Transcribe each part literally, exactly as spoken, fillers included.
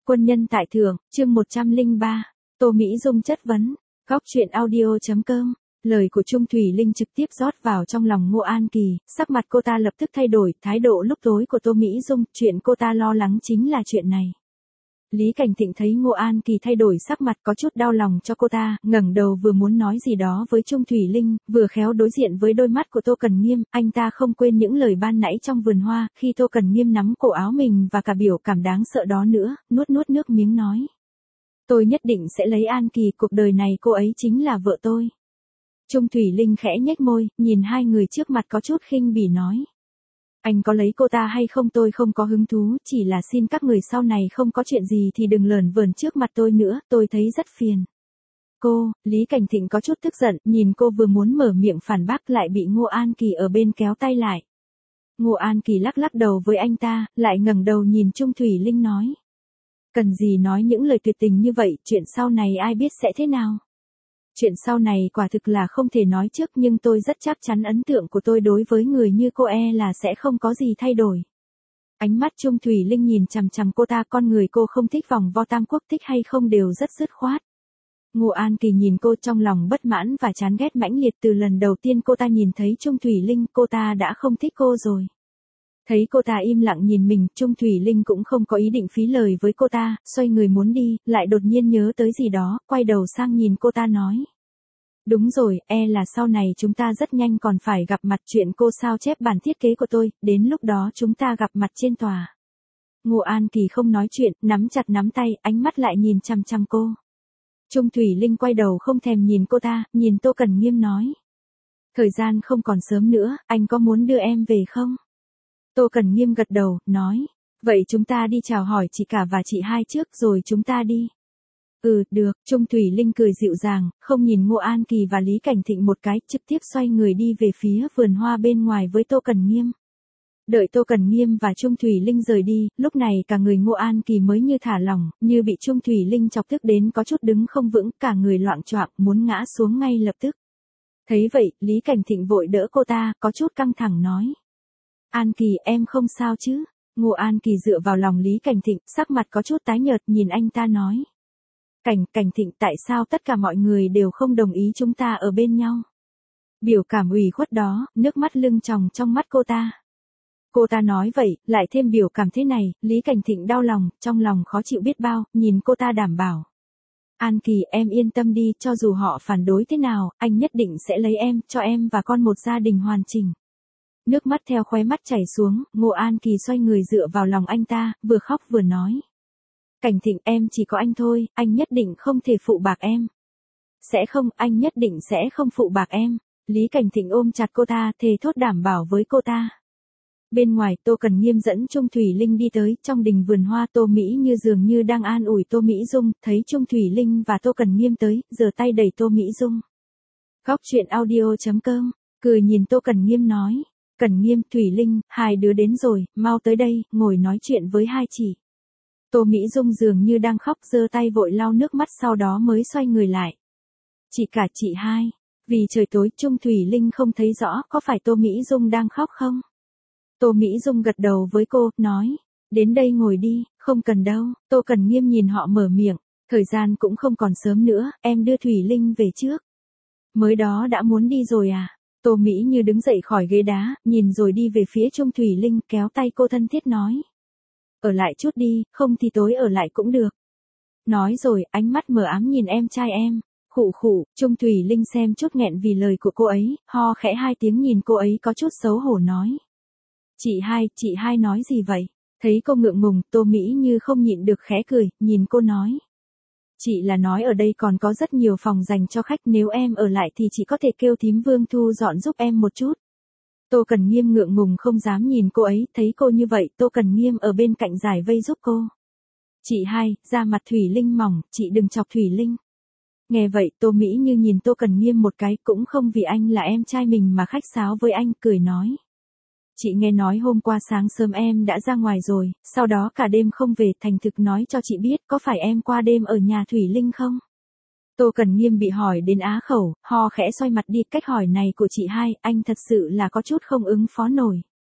Quân nhân tại thượng, chương một trăm lẻ ba, Tô Mỹ Dung chất vấn, góc truyện audio.com, lời của Trung Thủy Linh trực tiếp rót vào trong lòng Ngô An Kỳ, sắc mặt cô ta lập tức thay đổi, thái độ lúc tối của Tô Mỹ Dung, chuyện cô ta lo lắng chính là chuyện này. Lý Cảnh Thịnh thấy Ngô An Kỳ thay đổi sắc mặt có chút đau lòng cho cô ta, ngẩng đầu vừa muốn nói gì đó với Trung Thủy Linh, vừa khéo đối diện với đôi mắt của Tô Cần Nghiêm, anh ta không quên những lời ban nãy trong vườn hoa, khi Tô Cần Nghiêm nắm cổ áo mình và cả biểu cảm đáng sợ đó nữa, nuốt nuốt nước miếng nói. Tôi nhất định sẽ lấy An Kỳ, cuộc đời này cô ấy chính là vợ tôi. Trung Thủy Linh khẽ nhếch môi, nhìn hai người trước mặt có chút khinh bỉ nói. Anh có lấy cô ta hay không tôi không có hứng thú, chỉ là xin các người sau này không có chuyện gì thì đừng lởn vởn trước mặt tôi nữa, tôi thấy rất phiền. Cô, Lý Cảnh Thịnh có chút tức giận, nhìn cô vừa muốn mở miệng phản bác lại bị Ngô An Kỳ ở bên kéo tay lại. Ngô An Kỳ lắc lắc đầu với anh ta, lại ngẩng đầu nhìn Trung Thủy Linh nói. Cần gì nói những lời tuyệt tình như vậy, chuyện sau này ai biết sẽ thế nào. Chuyện sau này quả thực là không thể nói trước nhưng tôi rất chắc chắn ấn tượng của tôi đối với người như cô e là sẽ không có gì thay đổi. Ánh mắt Trung Thủy Linh nhìn chằm chằm cô ta, con người cô không thích vòng vo tam quốc, thích hay không đều rất dứt khoát. Ngô An Kỳ nhìn cô trong lòng bất mãn và chán ghét mãnh liệt, từ lần đầu tiên cô ta nhìn thấy Trung Thủy Linh cô ta đã không thích cô rồi. Thấy cô ta im lặng nhìn mình, Trung Thủy Linh cũng không có ý định phí lời với cô ta, xoay người muốn đi, lại đột nhiên nhớ tới gì đó, quay đầu sang nhìn cô ta nói. Đúng rồi, e là sau này chúng ta rất nhanh còn phải gặp mặt, chuyện cô sao chép bản thiết kế của tôi, đến lúc đó chúng ta gặp mặt trên tòa. Ngô An Kỳ không nói chuyện, nắm chặt nắm tay, ánh mắt lại nhìn chăm chăm cô. Trung Thủy Linh quay đầu không thèm nhìn cô ta, nhìn Tô Cần Nghiêm nói. Thời gian không còn sớm nữa, anh có muốn đưa em về không? Tô Cần Nghiêm gật đầu, nói, vậy chúng ta đi chào hỏi chị cả và chị hai trước rồi chúng ta đi. Ừ, được, Trung Thủy Linh cười dịu dàng, không nhìn Ngô An Kỳ và Lý Cảnh Thịnh một cái, trực tiếp xoay người đi về phía vườn hoa bên ngoài với Tô Cần Nghiêm. Đợi Tô Cần Nghiêm và Trung Thủy Linh rời đi, lúc này cả người Ngô An Kỳ mới như thả lỏng, như bị Trung Thủy Linh chọc tức đến có chút đứng không vững, cả người loạng choạng muốn ngã xuống ngay lập tức. Thấy vậy, Lý Cảnh Thịnh vội đỡ cô ta, có chút căng thẳng nói. An Kỳ, em không sao chứ? Ngô An Kỳ dựa vào lòng Lý Cảnh Thịnh, sắc mặt có chút tái nhợt, nhìn anh ta nói. Cảnh, Cảnh Thịnh, tại sao tất cả mọi người đều không đồng ý chúng ta ở bên nhau? Biểu cảm ủy khuất đó, nước mắt lưng tròng trong mắt cô ta. Cô ta nói vậy, lại thêm biểu cảm thế này, Lý Cảnh Thịnh đau lòng, trong lòng khó chịu biết bao, nhìn cô ta đảm bảo. An Kỳ, em yên tâm đi, cho dù họ phản đối thế nào, anh nhất định sẽ lấy em, cho em và con một gia đình hoàn chỉnh. Nước mắt theo khóe mắt chảy xuống, Ngô An Kỳ xoay người dựa vào lòng anh ta, vừa khóc vừa nói. Cảnh Thịnh, em chỉ có anh thôi, anh nhất định không thể phụ bạc em. Sẽ không, anh nhất định sẽ không phụ bạc em. Lý Cảnh Thịnh ôm chặt cô ta, thề thốt đảm bảo với cô ta. Bên ngoài, Tô Cần Nghiêm dẫn Trung Thủy Linh đi tới, trong đình vườn hoa Tô Mỹ như dường như đang an ủi Tô Mỹ Dung, thấy Trung Thủy Linh và Tô Cần Nghiêm tới, giơ tay đẩy Tô Mỹ Dung. Góc truyện audio.com, cười nhìn Tô Cần Nghiêm nói. Cần Nghiêm, Thủy Linh, hai đứa đến rồi, mau tới đây, ngồi nói chuyện với hai chị. Tô Mỹ Dung dường như đang khóc, giơ tay vội lau nước mắt sau đó mới xoay người lại. Chị cả, chị hai. Vì trời tối, Trung Thủy Linh không thấy rõ có phải Tô Mỹ Dung đang khóc không? Tô Mỹ Dung gật đầu với cô, nói. Đến đây ngồi đi, không cần đâu. Tô Cần Nghiêm nhìn họ mở miệng. Thời gian cũng không còn sớm nữa, em đưa Thủy Linh về trước. Mới đó đã muốn đi rồi à? Tô Mỹ như đứng dậy khỏi ghế đá, nhìn rồi đi về phía Trung Thủy Linh, kéo tay cô thân thiết nói. Ở lại chút đi, không thì tối ở lại cũng được. Nói rồi, ánh mắt mờ ám nhìn em trai em. Khụ khụ, Trung Thủy Linh xem chút nghẹn vì lời của cô ấy, ho khẽ hai tiếng nhìn cô ấy có chút xấu hổ nói. Chị hai, chị hai nói gì vậy? Thấy cô ngượng ngùng, Tô Mỹ như không nhịn được khẽ cười, nhìn cô nói. Chị là nói ở đây còn có rất nhiều phòng dành cho khách, nếu em ở lại thì chị có thể kêu thím Vương Thu dọn giúp em một chút. Tô Cần Nghiêm ngượng ngùng không dám nhìn cô ấy, thấy cô như vậy, Tô Cần Nghiêm ở bên cạnh giải vây giúp cô. Chị hai, da mặt Thủy Linh mỏng, chị đừng chọc Thủy Linh. Nghe vậy, Tô Mỹ như nhìn Tô Cần Nghiêm một cái, cũng không vì anh là em trai mình mà khách sáo với anh, cười nói. Chị nghe nói hôm qua sáng sớm em đã ra ngoài rồi, sau đó cả đêm không về, thành thực nói cho chị biết, có phải em qua đêm ở nhà Thủy Linh không? Tô Cần Nghiêm bị hỏi đến á khẩu, ho khẽ xoay mặt đi, cách hỏi này của chị hai, anh thật sự là có chút không ứng phó nổi.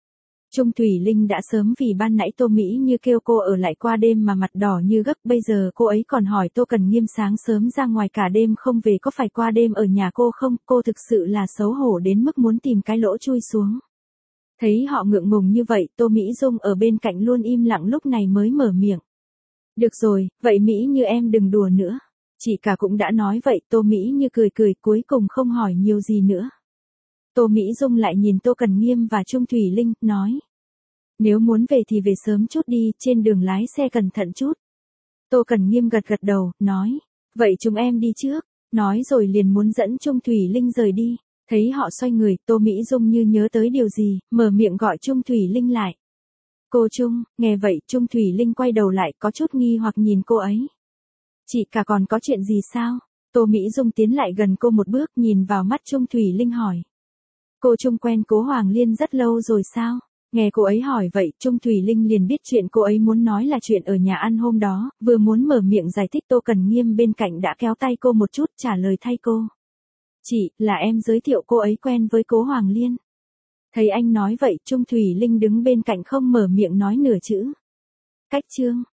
Trung Thủy Linh đã sớm vì ban nãy Tô Mỹ Như kêu cô ở lại qua đêm mà mặt đỏ như gấc, bây giờ cô ấy còn hỏi Tô Cần Nghiêm sáng sớm ra ngoài cả đêm không về có phải qua đêm ở nhà cô không, cô thực sự là xấu hổ đến mức muốn tìm cái lỗ chui xuống. Thấy họ ngượng ngùng như vậy, Tô Mỹ Dung ở bên cạnh luôn im lặng lúc này mới mở miệng. Được rồi, vậy Mỹ Như em đừng đùa nữa. Chị cả cũng đã nói vậy, Tô Mỹ Như cười cười cuối cùng không hỏi nhiều gì nữa. Tô Mỹ Dung lại nhìn Tô Cần Nghiêm và Trung Thủy Linh, nói. Nếu muốn về thì về sớm chút đi, trên đường lái xe cẩn thận chút. Tô Cần Nghiêm gật gật đầu, nói. Vậy chúng em đi trước. Nói rồi liền muốn dẫn Trung Thủy Linh rời đi. Thấy họ xoay người, Tô Mỹ Dung như nhớ tới điều gì, mở miệng gọi Trung Thủy Linh lại. Cô Trung, nghe vậy Trung Thủy Linh quay đầu lại có chút nghi hoặc nhìn cô ấy. Chị cả còn có chuyện gì sao? Tô Mỹ Dung tiến lại gần cô một bước nhìn vào mắt Trung Thủy Linh hỏi. Cô Trung quen Cố Hoàng Liên rất lâu rồi sao? Nghe cô ấy hỏi vậy, Trung Thủy Linh liền biết chuyện cô ấy muốn nói là chuyện ở nhà ăn hôm đó, vừa muốn mở miệng giải thích Tô Cần Nghiêm bên cạnh đã kéo tay cô một chút trả lời thay cô. Chị, là em giới thiệu cô ấy quen với Cố Hoàng Liên. Thấy anh nói vậy, Trung Thủy Linh đứng bên cạnh không mở miệng nói nửa chữ. Cách chương.